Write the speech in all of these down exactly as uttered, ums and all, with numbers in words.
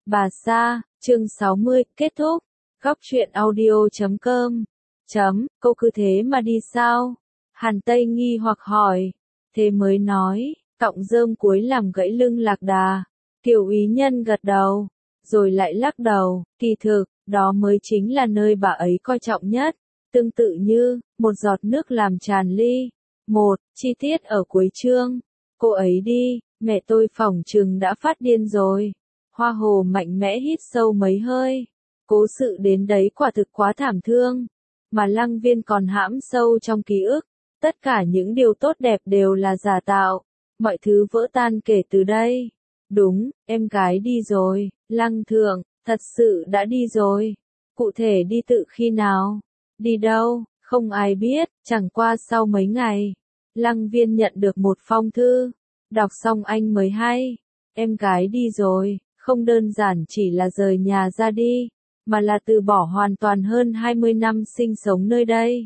Bà Sa, chương sáu mươi, kết thúc. Góc truyện audio chấm com. Chấm, cô cứ thế mà đi sao? Hàn Tây nghi hoặc hỏi. Thế mới nói, cọng rơm cuối làm gãy lưng lạc đà. Tiểu úy nhân gật đầu, rồi lại lắc đầu, kỳ thực, đó mới chính là nơi bà ấy coi trọng nhất. Tương tự như, một giọt nước làm tràn ly. Một, chi tiết ở cuối chương. Cô ấy đi, mẹ tôi phỏng chừng đã phát điên rồi. Hoa Hồ mạnh mẽ hít sâu mấy hơi. Cố sự đến đấy quả thực quá thảm thương. Mà Lăng Viên còn hãm sâu trong ký ức. Tất cả những điều tốt đẹp đều là giả tạo. Mọi thứ vỡ tan kể từ đây. Đúng, em gái đi rồi, Lăng Thượng, thật sự đã đi rồi. Cụ thể đi tự khi nào? Đi đâu? Không ai biết, chẳng qua sau mấy ngày. Lăng Viên nhận được một phong thư. Đọc xong anh mới hay. Em gái đi rồi, không đơn giản chỉ là rời nhà ra đi, mà là từ bỏ hoàn toàn hơn hai mươi năm sinh sống nơi đây.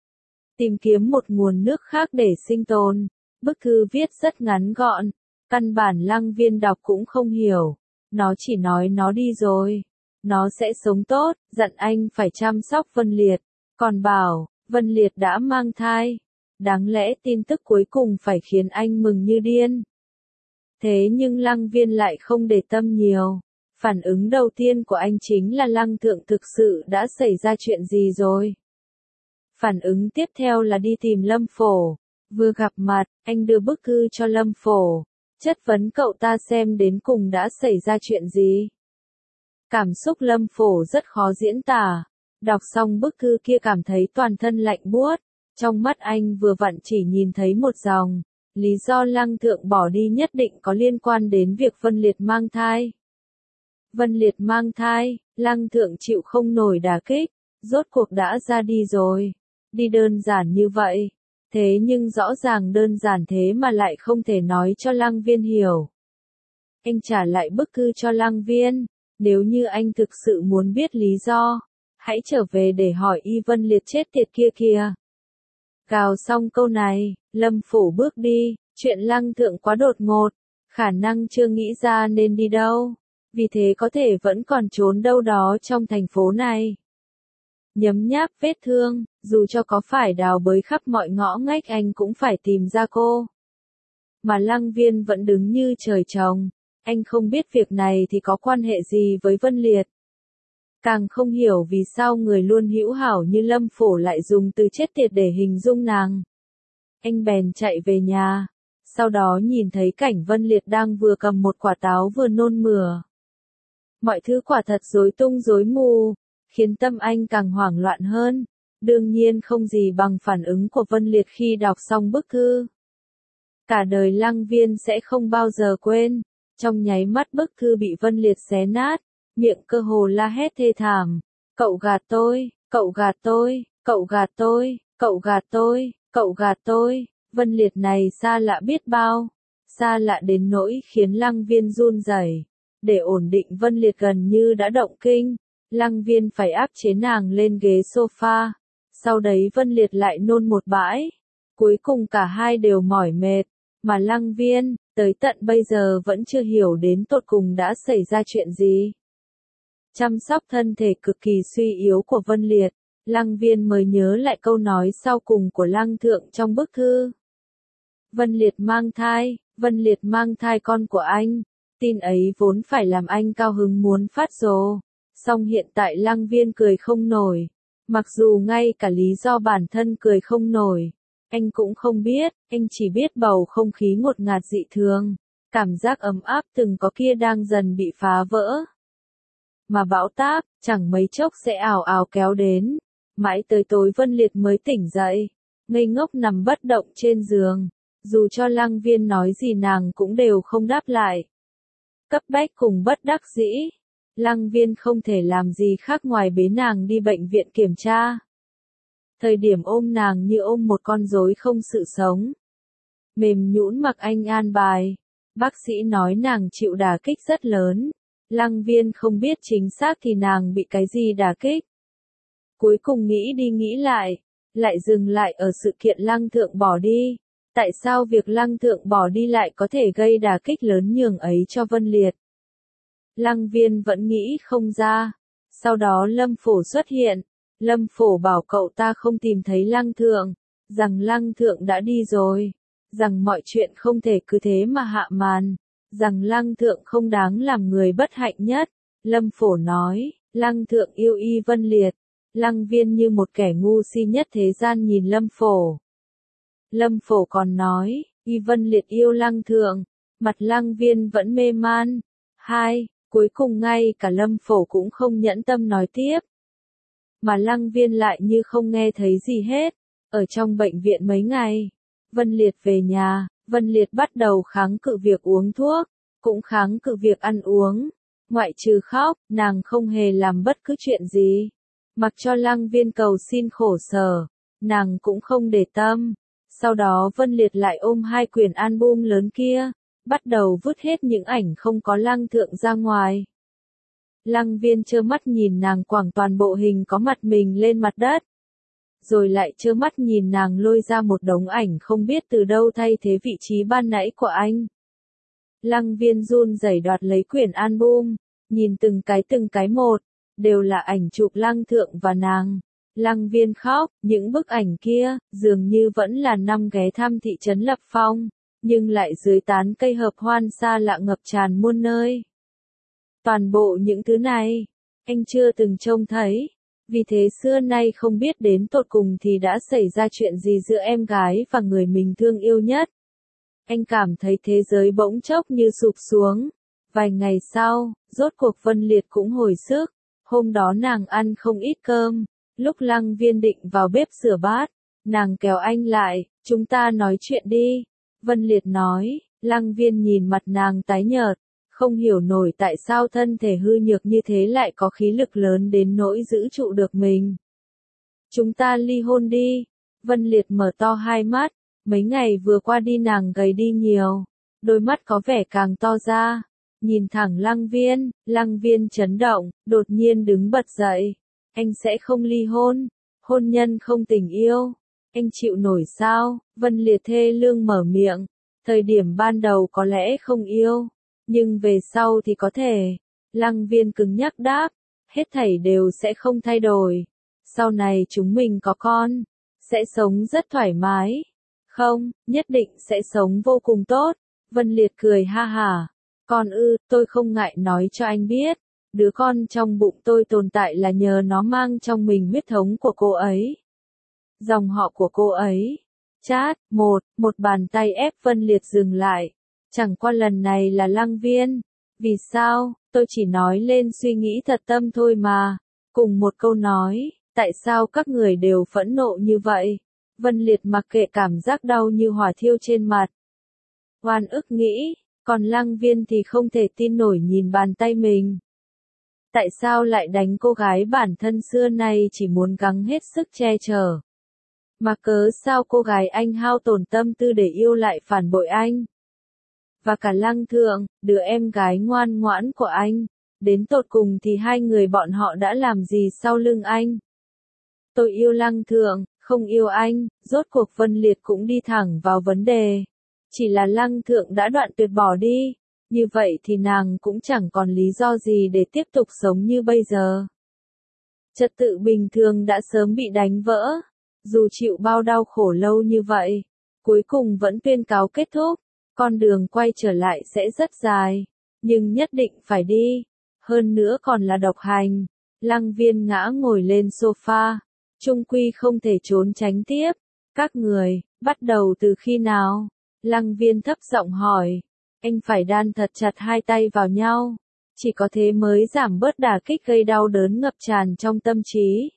Tìm kiếm một nguồn nước khác để sinh tồn. Bức thư viết rất ngắn gọn. Căn bản Lăng Viên đọc cũng không hiểu. Nó chỉ nói nó đi rồi. Nó sẽ sống tốt, dặn anh phải chăm sóc Vân Liệt. Còn bảo, Vân Liệt đã mang thai. Đáng lẽ tin tức cuối cùng phải khiến anh mừng như điên. Thế nhưng Lăng Viên lại không để tâm nhiều. Phản ứng đầu tiên của anh chính là Lăng Thượng thực sự đã xảy ra chuyện gì rồi. Phản ứng tiếp theo là đi tìm Lâm Phổ. Vừa gặp mặt, anh đưa bức thư cho Lâm Phổ. Chất vấn cậu ta xem đến cùng đã xảy ra chuyện gì. Cảm xúc Lâm Phổ rất khó diễn tả. Đọc xong bức thư kia cảm thấy toàn thân lạnh buốt. Trong mắt anh vừa vặn chỉ nhìn thấy một dòng. Lý do Lăng Thượng bỏ đi nhất định có liên quan đến việc Vân Liệt mang thai. Vân Liệt mang thai, Lăng Thượng chịu không nổi đả kích. Rốt cuộc đã ra đi rồi. Đi đơn giản như vậy. Thế nhưng rõ ràng đơn giản thế mà lại không thể nói cho Lăng Viên hiểu. Anh trả lại bức thư cho Lăng Viên. Nếu như anh thực sự muốn biết lý do, hãy trở về để hỏi y Vân Liệt chết tiệt kia kìa. Gào xong câu này, Lâm Phổ bước đi. Chuyện Lăng Thượng quá đột ngột. Khả năng chưa nghĩ ra nên đi đâu. Vì thế có thể vẫn còn trốn đâu đó trong thành phố này. Nhấm nháp vết thương, dù cho có phải đào bới khắp mọi ngõ ngách anh cũng phải tìm ra cô. Mà Lăng Viên vẫn đứng như trời trồng. Anh không biết việc này thì có quan hệ gì với Vân Liệt. Càng không hiểu vì sao người luôn hữu hảo như Lâm Phổ lại dùng từ chết tiệt để hình dung nàng. Anh bèn chạy về nhà. Sau đó nhìn thấy cảnh Vân Liệt đang vừa cầm một quả táo vừa nôn mửa. Mọi thứ quả thật rối tung rối mù, khiến tâm anh càng hoảng loạn hơn. Đương nhiên không gì bằng phản ứng của Vân Liệt khi đọc xong bức thư. Cả đời Lăng Viên sẽ không bao giờ quên. Trong nháy mắt bức thư bị Vân Liệt xé nát, miệng cơ hồ la hét thê thảm. Cậu gạt tôi, cậu gạt tôi, cậu gạt tôi, cậu gạt tôi, cậu gạt tôi. Vân Liệt này xa lạ biết bao. Xa lạ đến nỗi khiến Lăng Viên run rẩy. Để ổn định Vân Liệt gần như đã động kinh. Lăng Viên phải áp chế nàng lên ghế sofa. Sau đấy Vân Liệt lại nôn một bãi. Cuối cùng cả hai đều mỏi mệt. Mà Lăng Viên, tới tận bây giờ vẫn chưa hiểu đến tột cùng đã xảy ra chuyện gì. Chăm sóc thân thể cực kỳ suy yếu của Vân Liệt, Lăng Viên mới nhớ lại câu nói sau cùng của Lăng Thượng trong bức thư. Vân Liệt mang thai, Vân Liệt mang thai con của anh. Tin ấy vốn phải làm anh cao hứng muốn phát rồ. Song hiện tại Lăng Viên cười không nổi. Mặc dù ngay cả lý do bản thân cười không nổi, anh cũng không biết, anh chỉ biết bầu không khí ngột ngạt dị thường. Cảm giác ấm áp từng có kia đang dần bị phá vỡ. Mà bão táp, chẳng mấy chốc sẽ ào ào kéo đến. Mãi tới tối Vân Liệt mới tỉnh dậy. Ngây ngốc nằm bất động trên giường. Dù cho Lăng Viên nói gì nàng cũng đều không đáp lại. Cấp bách cùng bất đắc dĩ. Lăng Viên không thể làm gì khác ngoài bế nàng đi bệnh viện kiểm tra. Thời điểm ôm nàng như ôm một con rối không sự sống. Mềm nhũn mặc anh an bài. Bác sĩ nói nàng chịu đả kích rất lớn. Lăng Viên không biết chính xác thì nàng bị cái gì đả kích. Cuối cùng nghĩ đi nghĩ lại, lại dừng lại ở sự kiện Lăng Thượng bỏ đi. Tại sao việc Lăng Thượng bỏ đi lại có thể gây đả kích lớn nhường ấy cho Vân Liệt? Lăng Viên vẫn nghĩ không ra. Sau đó Lâm Phổ xuất hiện. Lâm Phổ bảo cậu ta không tìm thấy Lăng Thượng, rằng Lăng Thượng đã đi rồi, rằng mọi chuyện không thể cứ thế mà hạ màn, rằng Lăng Thượng không đáng làm người bất hạnh nhất. Lâm Phổ nói, Lăng Thượng yêu Y Vân Liệt. Lăng Viên như một kẻ ngu si nhất thế gian nhìn Lâm Phổ. Lâm Phổ còn nói, Y Vân Liệt yêu Lăng Thượng, mặt Lăng Viên vẫn mê man. Hai, cuối cùng ngay cả Lâm Phổ cũng không nhẫn tâm nói tiếp. Mà Lăng Viên lại như không nghe thấy gì hết. Ở trong bệnh viện mấy ngày, Vân Liệt về nhà, Vân Liệt bắt đầu kháng cự việc uống thuốc, cũng kháng cự việc ăn uống. Ngoại trừ khóc, nàng không hề làm bất cứ chuyện gì. Mặc cho Lăng Viên cầu xin khổ sở, nàng cũng không để tâm. Sau đó Vân Liệt lại ôm hai quyển album lớn kia, bắt đầu vứt hết những ảnh không có Lăng Thượng ra ngoài. Lăng Viên trơ mắt nhìn nàng quẳng toàn bộ hình có mặt mình lên mặt đất. Rồi lại trơ mắt nhìn nàng lôi ra một đống ảnh không biết từ đâu thay thế vị trí ban nãy của anh. Lăng Viên run rẩy đoạt lấy quyển album, nhìn từng cái từng cái một, đều là ảnh chụp Lăng Thượng và nàng. Lăng Viên khóc, những bức ảnh kia, dường như vẫn là năm ghé thăm thị trấn Lập Phong, nhưng lại dưới tán cây hợp hoan xa lạ ngập tràn muôn nơi. Toàn bộ những thứ này, anh chưa từng trông thấy, vì thế xưa nay không biết đến tột cùng thì đã xảy ra chuyện gì giữa em gái và người mình thương yêu nhất. Anh cảm thấy thế giới bỗng chốc như sụp xuống. Vài ngày sau, rốt cuộc Vân Liệt cũng hồi sức. Hôm đó nàng ăn không ít cơm. Lúc Lăng Viên định vào bếp rửa bát, nàng kéo anh lại, chúng ta nói chuyện đi. Vân Liệt nói, Lăng Viên nhìn mặt nàng tái nhợt, không hiểu nổi tại sao thân thể hư nhược như thế lại có khí lực lớn đến nỗi giữ trụ được mình. Chúng ta ly hôn đi. Vân Liệt mở to hai mắt, mấy ngày vừa qua đi nàng gầy đi nhiều, đôi mắt có vẻ càng to ra, nhìn thẳng Lăng Viên, Lăng Viên chấn động, đột nhiên đứng bật dậy. Anh sẽ không ly hôn, hôn nhân không tình yêu, anh chịu nổi sao? Vân Liệt thê lương mở miệng, thời điểm ban đầu có lẽ không yêu, nhưng về sau thì có thể. Lăng Viên cứng nhắc đáp, hết thảy đều sẽ không thay đổi. Sau này chúng mình có con, sẽ sống rất thoải mái. Không, nhất định sẽ sống vô cùng tốt. Vân Liệt cười ha hả. Con ư, tôi không ngại nói cho anh biết. Đứa con trong bụng tôi tồn tại là nhờ nó mang trong mình huyết thống của cô ấy. Dòng họ của cô ấy. Chát, một, một bàn tay ép Vân Liệt dừng lại. Chẳng qua lần này là Lăng Viên. Vì sao, tôi chỉ nói lên suy nghĩ thật tâm thôi mà. Cùng một câu nói, tại sao các người đều phẫn nộ như vậy? Vân Liệt mặc kệ cảm giác đau như hỏa thiêu trên mặt. Oan ức nghĩ, còn Lăng Viên thì không thể tin nổi nhìn bàn tay mình. Tại sao lại đánh cô gái bản thân xưa nay chỉ muốn gắng hết sức che chở? Mà cớ sao cô gái anh hao tổn tâm tư để yêu lại phản bội anh? Và cả Lăng Thượng, đứa em gái ngoan ngoãn của anh, đến tột cùng thì hai người bọn họ đã làm gì sau lưng anh? Tôi yêu Lăng Thượng, không yêu anh. Rốt cuộc Vân Liệt cũng đi thẳng vào vấn đề. Chỉ là Lăng Thượng đã đoạn tuyệt bỏ đi, như vậy thì nàng cũng chẳng còn lý do gì để tiếp tục sống như bây giờ. Trật tự bình thường đã sớm bị đánh vỡ, dù chịu bao đau khổ lâu như vậy, cuối cùng vẫn tuyên cáo kết thúc. Con đường quay trở lại sẽ rất dài, nhưng nhất định phải đi, hơn nữa còn là độc hành. Lăng Viên ngã ngồi lên sofa, chung quy không thể trốn tránh tiếp. Các người, bắt đầu từ khi nào? Lăng Viên thấp giọng hỏi. Anh phải đan thật chặt hai tay vào nhau, chỉ có thế mới giảm bớt đả kích gây đau đớn ngập tràn trong tâm trí.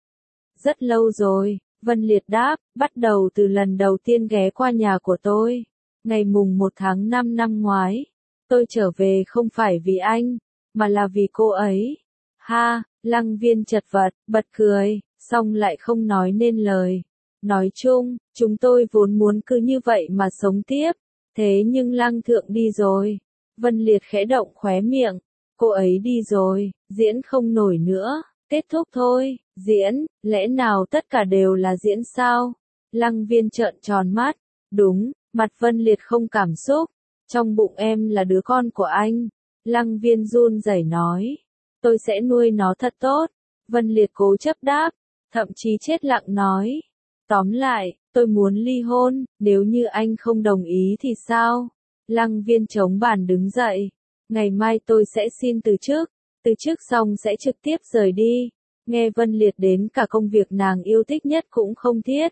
Rất lâu rồi, Vân Liệt đáp, bắt đầu từ lần đầu tiên ghé qua nhà của tôi. Ngày mùng một tháng năm năm ngoái, tôi trở về không phải vì anh, mà là vì cô ấy. Ha, Lăng Viên chật vật, bật cười, xong lại không nói nên lời. Nói chung, chúng tôi vốn muốn cứ như vậy mà sống tiếp, thế nhưng Lăng Thượng đi rồi. Vân Liệt khẽ động khóe miệng, cô ấy đi rồi, diễn không nổi nữa, kết thúc thôi. Diễn, lẽ nào tất cả đều là diễn sao? Lăng Viên trợn tròn mắt, đúng. Mặt Vân Liệt không cảm xúc, trong bụng em là đứa con của anh, Lăng Viên run rẩy nói. Tôi sẽ nuôi nó thật tốt. Vân Liệt cố chấp đáp, thậm chí chết lặng nói. Tóm lại, tôi muốn ly hôn, nếu như anh không đồng ý thì sao? Lăng Viên chống bàn đứng dậy. Ngày mai tôi sẽ xin từ chức, từ chức xong sẽ trực tiếp rời đi. Nghe Vân Liệt đến cả công việc nàng yêu thích nhất cũng không thiết.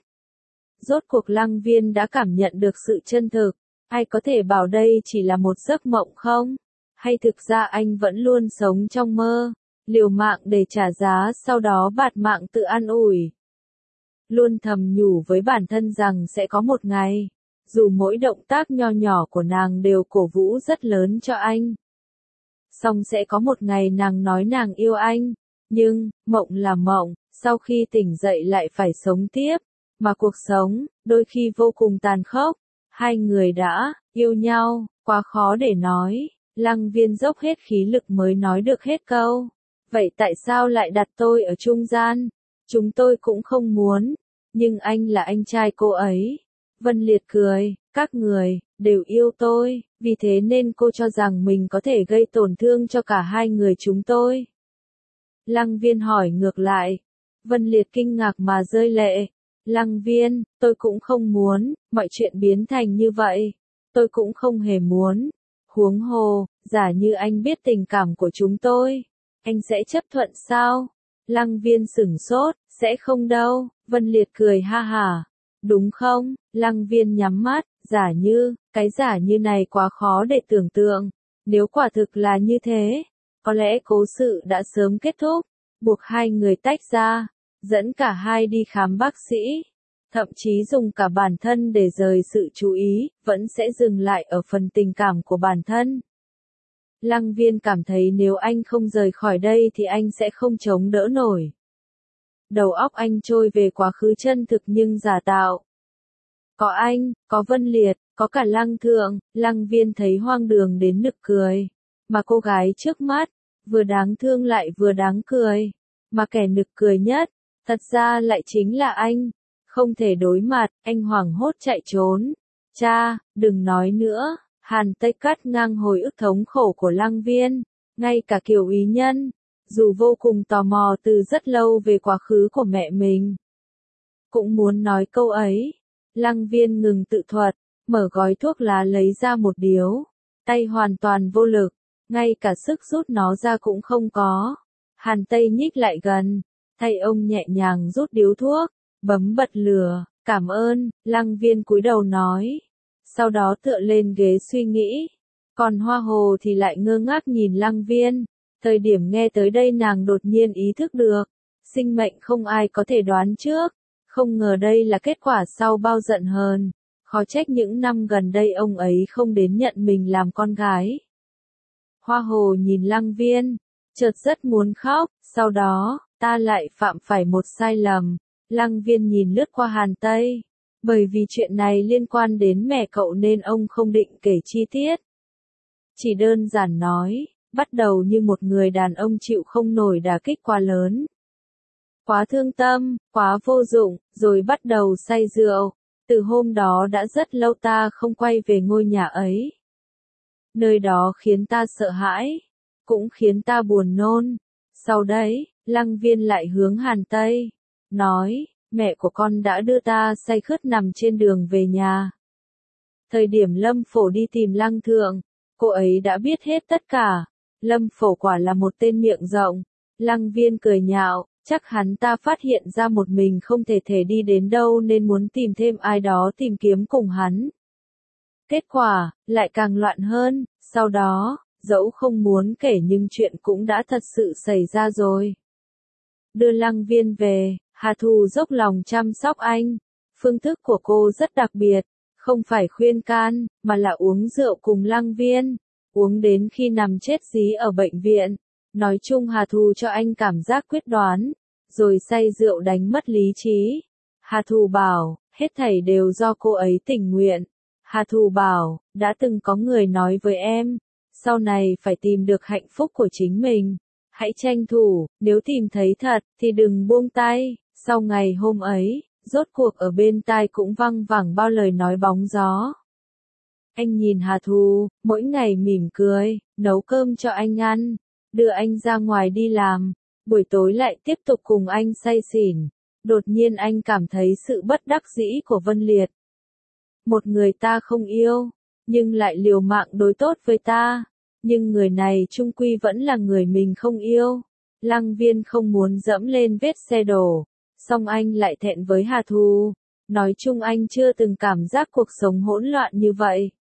Rốt cuộc Lăng Viên đã cảm nhận được sự chân thực. Ai có thể bảo đây chỉ là một giấc mộng không? Hay thực ra anh vẫn luôn sống trong mơ, liều mạng để trả giá sau đó bạt mạng tự an ủi. Luôn thầm nhủ với bản thân rằng sẽ có một ngày, dù mỗi động tác nho nhỏ của nàng đều cổ vũ rất lớn cho anh. Xong sẽ có một ngày nàng nói nàng yêu anh, nhưng, mộng là mộng, sau khi tỉnh dậy lại phải sống tiếp, mà cuộc sống, đôi khi vô cùng tàn khốc. Hai người đã yêu nhau, quá khó để nói. Lăng Viên dốc hết khí lực mới nói được hết câu. Vậy tại sao lại đặt tôi ở trung gian? Chúng tôi cũng không muốn, nhưng anh là anh trai cô ấy. Vân Liệt cười, các người đều yêu tôi, vì thế nên cô cho rằng mình có thể gây tổn thương cho cả hai người chúng tôi. Lăng Viên hỏi ngược lại. Vân Liệt kinh ngạc mà rơi lệ. Lăng Viên, tôi cũng không muốn, mọi chuyện biến thành như vậy. Tôi cũng không hề muốn. Huống hồ, giả như anh biết tình cảm của chúng tôi, anh sẽ chấp thuận sao? Lăng Viên sửng sốt, sẽ không đâu. Vân Liệt cười ha hả. Đúng không? Lăng Viên nhắm mắt, giả như, cái giả như này quá khó để tưởng tượng. Nếu quả thực là như thế, có lẽ cố sự đã sớm kết thúc, buộc hai người tách ra, dẫn cả hai đi khám bác sĩ, thậm chí dùng cả bản thân để rời sự chú ý, vẫn sẽ dừng lại ở phần tình cảm của bản thân. Lăng Viên cảm thấy nếu anh không rời khỏi đây thì anh sẽ không chống đỡ nổi. Đầu óc anh trôi về quá khứ chân thực nhưng giả tạo. Có anh, có Vân Liệt, có cả Lăng Thượng. Lăng Viên thấy hoang đường đến nực cười. Mà cô gái trước mắt, vừa đáng thương lại vừa đáng cười. Mà kẻ nực cười nhất, thật ra lại chính là anh. Không thể đối mặt, anh hoảng hốt chạy trốn. Cha, đừng nói nữa. Hàn Tây cắt ngang hồi ức thống khổ của Lăng Viên. Ngay cả Kiều Ý Nhân, dù vô cùng tò mò từ rất lâu về quá khứ của mẹ mình, cũng muốn nói câu ấy. Lăng Viên ngừng tự thuật, mở gói thuốc lá lấy ra một điếu. Tay hoàn toàn vô lực, ngay cả sức rút nó ra cũng không có. Hàn Tây nhích lại gần, thay ông nhẹ nhàng rút điếu thuốc, bấm bật lửa. Cảm ơn, Lăng Viên cúi đầu nói. Sau đó tựa lên ghế suy nghĩ. Còn Hoa Hồ thì lại ngơ ngác nhìn Lăng Viên. Thời điểm nghe tới đây nàng đột nhiên ý thức được. Sinh mệnh không ai có thể đoán trước. Không ngờ đây là kết quả sau bao giận hờn. Khó trách những năm gần đây ông ấy không đến nhận mình làm con gái. Hoa Hồ nhìn Lăng Viên, chợt rất muốn khóc. Sau đó, ta lại phạm phải một sai lầm. Lăng Viên nhìn lướt qua Hàn Tây. Bởi vì chuyện này liên quan đến mẹ cậu nên ông không định kể chi tiết. Chỉ đơn giản nói, bắt đầu như một người đàn ông chịu không nổi đả kích quá lớn. Quá thương tâm, quá vô dụng, rồi bắt đầu say rượu. Từ hôm đó đã rất lâu ta không quay về ngôi nhà ấy. Nơi đó khiến ta sợ hãi, cũng khiến ta buồn nôn. Sau đấy, Lăng Viên lại hướng Hàn Tây, nói, mẹ của con đã đưa ta say khướt nằm trên đường về nhà. Thời điểm Lâm Phổ đi tìm Lăng Thượng, cô ấy đã biết hết tất cả. Lâm Phổ quả là một tên miệng rộng. Lăng Viên cười nhạo, chắc hắn ta phát hiện ra một mình không thể thể đi đến đâu nên muốn tìm thêm ai đó tìm kiếm cùng hắn. Kết quả, lại càng loạn hơn. Sau đó, dẫu không muốn kể nhưng chuyện cũng đã thật sự xảy ra rồi. Đưa Lăng Viên về, Hà Thù dốc lòng chăm sóc anh. Phương thức của cô rất đặc biệt, không phải khuyên can, mà là uống rượu cùng Lăng Viên, uống đến khi nằm chết dí ở bệnh viện. Nói chung Hà Thù cho anh cảm giác quyết đoán, rồi say rượu đánh mất lý trí. Hà Thù bảo, hết thảy đều do cô ấy tình nguyện. Hà Thù bảo, đã từng có người nói với em, sau này phải tìm được hạnh phúc của chính mình. Hãy tranh thủ, nếu tìm thấy thật, thì đừng buông tay. Sau ngày hôm ấy, rốt cuộc ở bên tai cũng văng vẳng bao lời nói bóng gió. Anh nhìn Hà Thù, mỗi ngày mỉm cười, nấu cơm cho anh ăn, đưa anh ra ngoài đi làm, buổi tối lại tiếp tục cùng anh say xỉn. Đột nhiên anh cảm thấy sự bất đắc dĩ của Vân Liệt. Một người ta không yêu, nhưng lại liều mạng đối tốt với ta. Nhưng người này chung quy vẫn là người mình không yêu. Lăng Viên không muốn dẫm lên vết xe đổ. Song anh lại thẹn với Hà Thù. Nói chung anh chưa từng cảm giác cuộc sống hỗn loạn như vậy.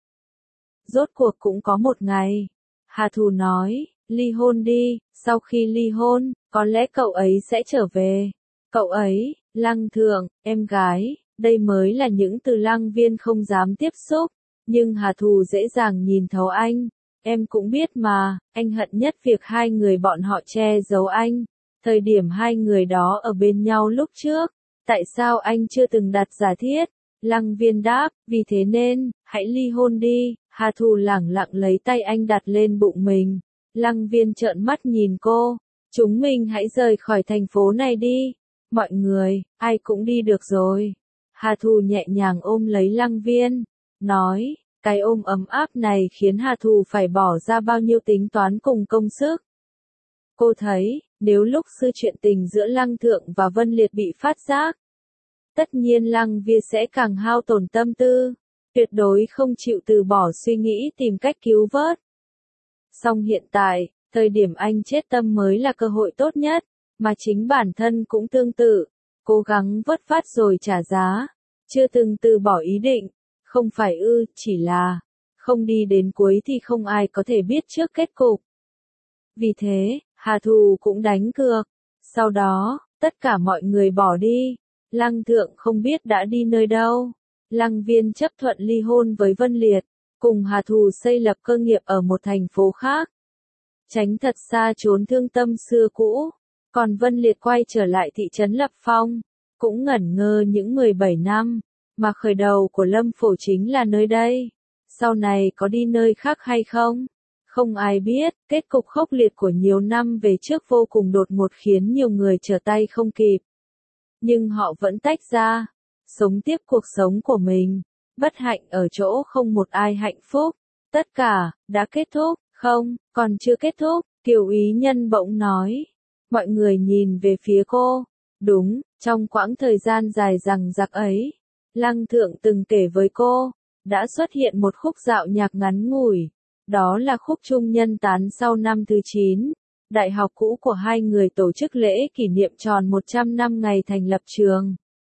Rốt cuộc cũng có một ngày. Hà Thù nói, ly hôn đi, sau khi ly hôn, có lẽ cậu ấy sẽ trở về. Cậu ấy, Lăng Thượng, em gái, đây mới là những từ Lăng Viên không dám tiếp xúc. Nhưng Hà Thù dễ dàng nhìn thấu anh. Em cũng biết mà, anh hận nhất việc hai người bọn họ che giấu anh. Thời điểm hai người đó ở bên nhau lúc trước, tại sao anh chưa từng đặt giả thiết? Lăng Viên đáp, vì thế nên, hãy ly hôn đi. Hà Thù lẳng lặng lấy tay anh đặt lên bụng mình. Lăng Viên trợn mắt nhìn cô. Chúng mình hãy rời khỏi thành phố này đi. Mọi người, ai cũng đi được rồi. Hà Thù nhẹ nhàng ôm lấy Lăng Viên. Nói, cái ôm ấm áp này khiến Hà Thù phải bỏ ra bao nhiêu tính toán cùng công sức. Cô thấy, nếu lúc xưa chuyện tình giữa Lăng Thượng và Vân Liệt bị phát giác, tất nhiên Lăng Viên sẽ càng hao tổn tâm tư, tuyệt đối không chịu từ bỏ suy nghĩ tìm cách cứu vớt. Song hiện tại, thời điểm anh chết tâm mới là cơ hội tốt nhất, mà chính bản thân cũng tương tự, cố gắng vớt phát rồi trả giá, chưa từng từ bỏ ý định, không phải ư, chỉ là, không đi đến cuối thì không ai có thể biết trước kết cục. Vì thế, Hà Thù cũng đánh cược, sau đó, tất cả mọi người bỏ đi, Lăng Thượng không biết đã đi nơi đâu. Lăng Viên chấp thuận ly hôn với Vân Liệt, cùng Hà Thù xây lập cơ nghiệp ở một thành phố khác. Tránh thật xa trốn thương tâm xưa cũ, còn Vân Liệt quay trở lại thị trấn Lập Phong, cũng ngẩn ngơ những mười bảy năm, mà khởi đầu của Lâm Phổ chính là nơi đây. Sau này có đi nơi khác hay không? Không ai biết, kết cục khốc liệt của nhiều năm về trước vô cùng đột ngột khiến nhiều người trở tay không kịp. Nhưng họ vẫn tách ra, sống tiếp cuộc sống của mình. Bất hạnh ở chỗ không một ai hạnh phúc. Tất cả, đã kết thúc, không, còn chưa kết thúc, Kiều Ý Nhân bỗng nói. Mọi người nhìn về phía cô. Đúng, trong quãng thời gian dài dằng dặc ấy, Lăng Thượng từng kể với cô, đã xuất hiện một khúc dạo nhạc ngắn ngủi. Đó là khúc Trung Nhân Tán sau năm thứ chín. Đại học cũ của hai người tổ chức lễ kỷ niệm tròn một trăm năm ngày thành lập trường.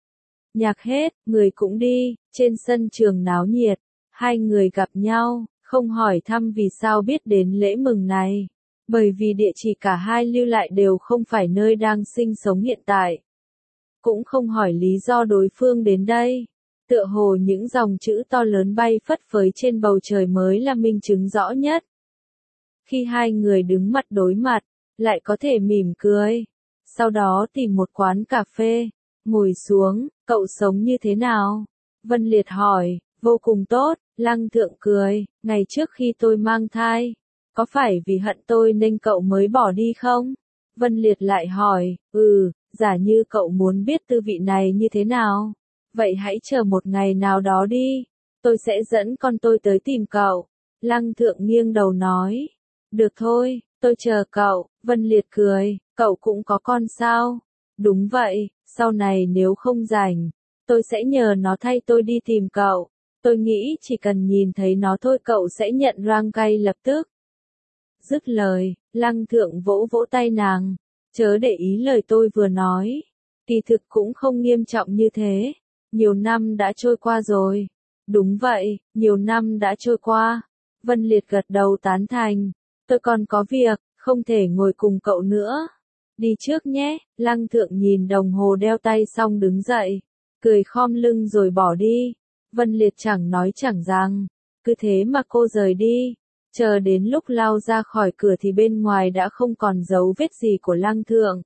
Nhạc hết, người cũng đi, trên sân trường náo nhiệt, hai người gặp nhau, không hỏi thăm vì sao biết đến lễ mừng này. Bởi vì địa chỉ cả hai lưu lại đều không phải nơi đang sinh sống hiện tại. Cũng không hỏi lý do đối phương đến đây. Tựa hồ những dòng chữ to lớn bay phất phới trên bầu trời mới là minh chứng rõ nhất. Khi hai người đứng mặt đối mặt, lại có thể mỉm cười. Sau đó tìm một quán cà phê, ngồi xuống, cậu sống như thế nào? Vân Liệt hỏi, vô cùng tốt, Lăng Thượng cười, ngày trước khi tôi mang thai, có phải vì hận tôi nên cậu mới bỏ đi không? Vân Liệt lại hỏi, ừ, giả như cậu muốn biết tư vị này như thế nào, vậy hãy chờ một ngày nào đó đi, tôi sẽ dẫn con tôi tới tìm cậu. Lăng Thượng nghiêng đầu nói, được thôi, tôi chờ cậu. Vân Liệt cười, cậu cũng có con sao? Đúng vậy, sau này nếu không rảnh, tôi sẽ nhờ nó thay tôi đi tìm cậu. Tôi nghĩ chỉ cần nhìn thấy nó thôi cậu sẽ nhận rang cay lập tức. Dứt lời, Lăng Thượng vỗ vỗ tay nàng, chớ để ý lời tôi vừa nói. Kỳ thực cũng không nghiêm trọng như thế. Nhiều năm đã trôi qua rồi. Đúng vậy, nhiều năm đã trôi qua. Vân Liệt gật đầu tán thành. Tôi còn có việc, không thể ngồi cùng cậu nữa. Đi trước nhé. Lăng Thượng nhìn đồng hồ đeo tay xong đứng dậy, cười khom lưng rồi bỏ đi. Vân Liệt chẳng nói chẳng rằng, cứ thế mà cô rời đi. Chờ đến lúc lao ra khỏi cửa thì bên ngoài đã không còn dấu vết gì của Lăng Thượng.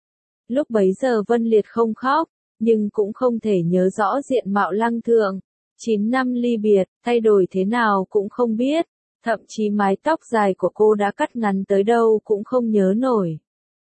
Lúc bấy giờ Vân Liệt không khóc, nhưng cũng không thể nhớ rõ diện mạo Lăng Thượng. Chín năm ly biệt, thay đổi thế nào cũng không biết. Thậm chí mái tóc dài của cô đã cắt ngắn tới đâu cũng không nhớ nổi.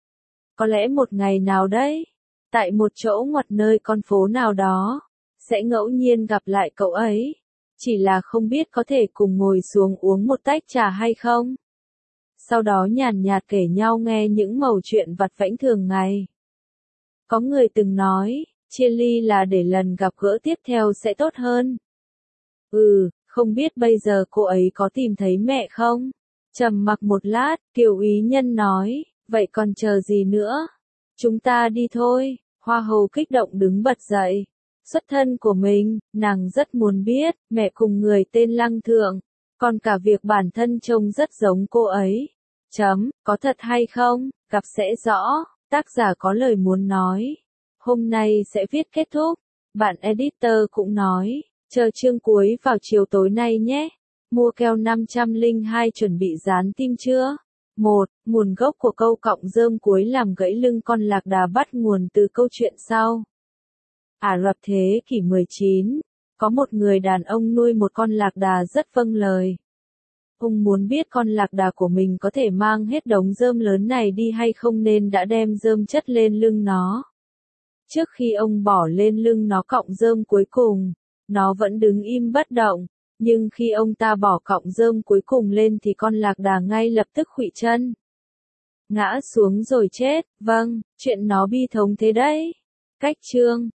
Có lẽ một ngày nào đấy, tại một chỗ ngoặt nơi con phố nào đó, sẽ ngẫu nhiên gặp lại cậu ấy. chỉ là không biết có thể cùng ngồi xuống uống một tách trà hay không. Sau đó nhàn nhạt kể nhau nghe những mẩu chuyện vặt vãnh thường ngày. Có người từng nói, chia ly là để lần gặp gỡ tiếp theo sẽ tốt hơn. Ừ, không biết bây giờ cô ấy có tìm thấy mẹ không? Trầm mặc một lát, Kiều Ý Nhân nói, vậy còn chờ gì nữa? Chúng ta đi thôi. Hoa hậu kích động đứng bật dậy. Xuất thân của mình, nàng rất muốn biết, mẹ cùng người tên Lăng Thượng, còn cả việc bản thân trông rất giống cô ấy. Chấm, có thật hay không, gặp sẽ rõ, tác giả có lời muốn nói. Hôm nay sẽ viết kết thúc. Bạn editor cũng nói, chờ chương cuối vào chiều tối nay nhé. Mua keo năm trăm lẻ hai chuẩn bị dán tim chưa? một. Nguồn gốc của câu cọng rơm cuối làm gãy lưng con lạc đà bắt nguồn từ câu chuyện sau. Ả Rập thế kỷ mười chín, có một người đàn ông nuôi một con lạc đà rất vâng lời. Ông muốn biết con lạc đà của mình có thể mang hết đống rơm lớn này đi hay không nên đã đem rơm chất lên lưng nó. Trước khi ông bỏ lên lưng nó cọng rơm cuối cùng, nó vẫn đứng im bất động, nhưng khi ông ta bỏ cọng rơm cuối cùng lên thì con lạc đà ngay lập tức khuỵu chân. Ngã xuống rồi chết, vâng, chuyện nó bi thống thế đấy. Cách chương